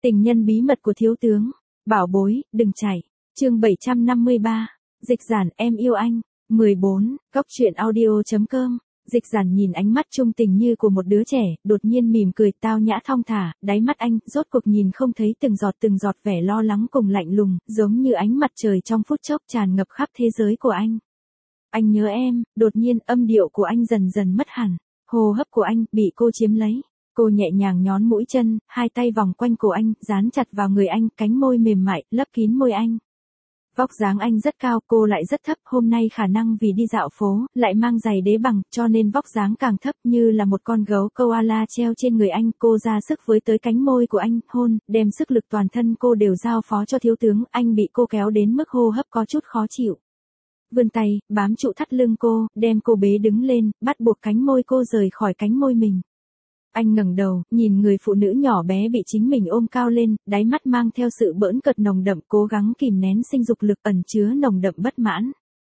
Tình nhân bí mật của thiếu tướng. Bảo bối, đừng chạy. Chương 753. Dịch Giản, em yêu anh. 14. Góc truyện audio.com. Dịch Giản nhìn ánh mắt trung tình như của một đứa trẻ, đột nhiên mỉm cười tao nhã thong thả, đáy mắt anh rốt cuộc nhìn không thấy từng giọt vẻ lo lắng cùng lạnh lùng, giống như ánh mặt trời trong phút chốc tràn ngập khắp thế giới của anh. Anh nhớ em. Đột nhiên âm điệu của anh dần dần mất hẳn, hô hấp của anh bị cô chiếm lấy. Cô nhẹ nhàng nhón mũi chân, hai tay vòng quanh cổ anh, dán chặt vào người anh, cánh môi mềm mại lấp kín môi anh. Vóc dáng anh rất cao, cô lại rất thấp, hôm nay khả năng vì đi dạo phố, lại mang giày đế bằng, cho nên vóc dáng càng thấp, như là một con gấu koala treo trên người anh. Cô ra sức với tới cánh môi của anh, hôn, đem sức lực toàn thân cô đều giao phó cho thiếu tướng. Anh bị cô kéo đến mức hô hấp có chút khó chịu. Vươn tay, bám trụ thắt lưng cô, đem cô bế đứng lên, bắt buộc cánh môi cô rời khỏi cánh môi mình. Anh ngẩng đầu, nhìn người phụ nữ nhỏ bé bị chính mình ôm cao lên, đáy mắt mang theo sự bỡn cợt nồng đậm, cố gắng kìm nén sinh dục lực ẩn chứa nồng đậm bất mãn.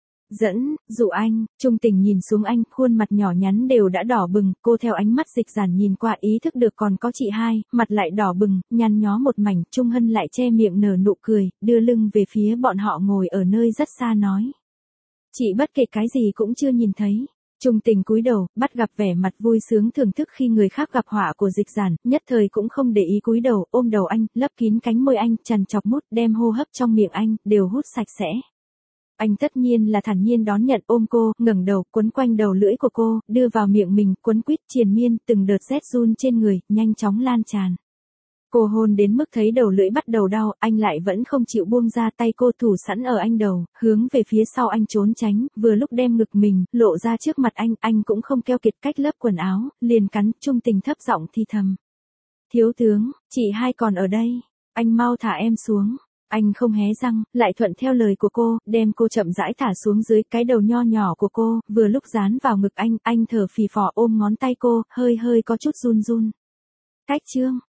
Dẫn, dụ anh. Trung tình nhìn xuống anh, khuôn mặt nhỏ nhắn đều đã đỏ bừng, cô theo ánh mắt Dịch Giản nhìn qua ý thức được còn có chị hai, mặt lại đỏ bừng, nhăn nhó một mảnh. Trung Hân lại che miệng nở nụ cười, đưa lưng về phía bọn họ ngồi ở nơi rất xa nói. Chị bất kể cái gì cũng chưa nhìn thấy. Trung tình cúi đầu, bắt gặp vẻ mặt vui sướng thưởng thức khi người khác gặp họa của Dịch Giản, nhất thời cũng không để ý cúi đầu, ôm đầu anh, lấp kín cánh môi anh, trằn trọc mút, đem hô hấp trong miệng anh, đều hút sạch sẽ. Anh tất nhiên là thản nhiên đón nhận, ôm cô, ngẩng đầu, quấn quanh đầu lưỡi của cô, đưa vào miệng mình, quấn quýt triền miên, từng đợt rét run trên người, nhanh chóng lan tràn. Cô hôn đến mức thấy đầu lưỡi bắt đầu đau, anh lại vẫn không chịu buông ra, tay cô thủ sẵn ở anh đầu, hướng về phía sau anh trốn tránh, vừa lúc đem ngực mình lộ ra trước mặt anh cũng không keo kiệt cách lớp quần áo, liền cắn. Trung tình thấp giọng thì thầm. Thiếu tướng, chị hai còn ở đây, anh mau thả em xuống. Anh không hé răng, lại thuận theo lời của cô, đem cô chậm rãi thả xuống dưới, cái đầu nho nhỏ của cô, vừa lúc dán vào ngực anh thở phì phò ôm ngón tay cô, hơi có chút run run. Cách chương.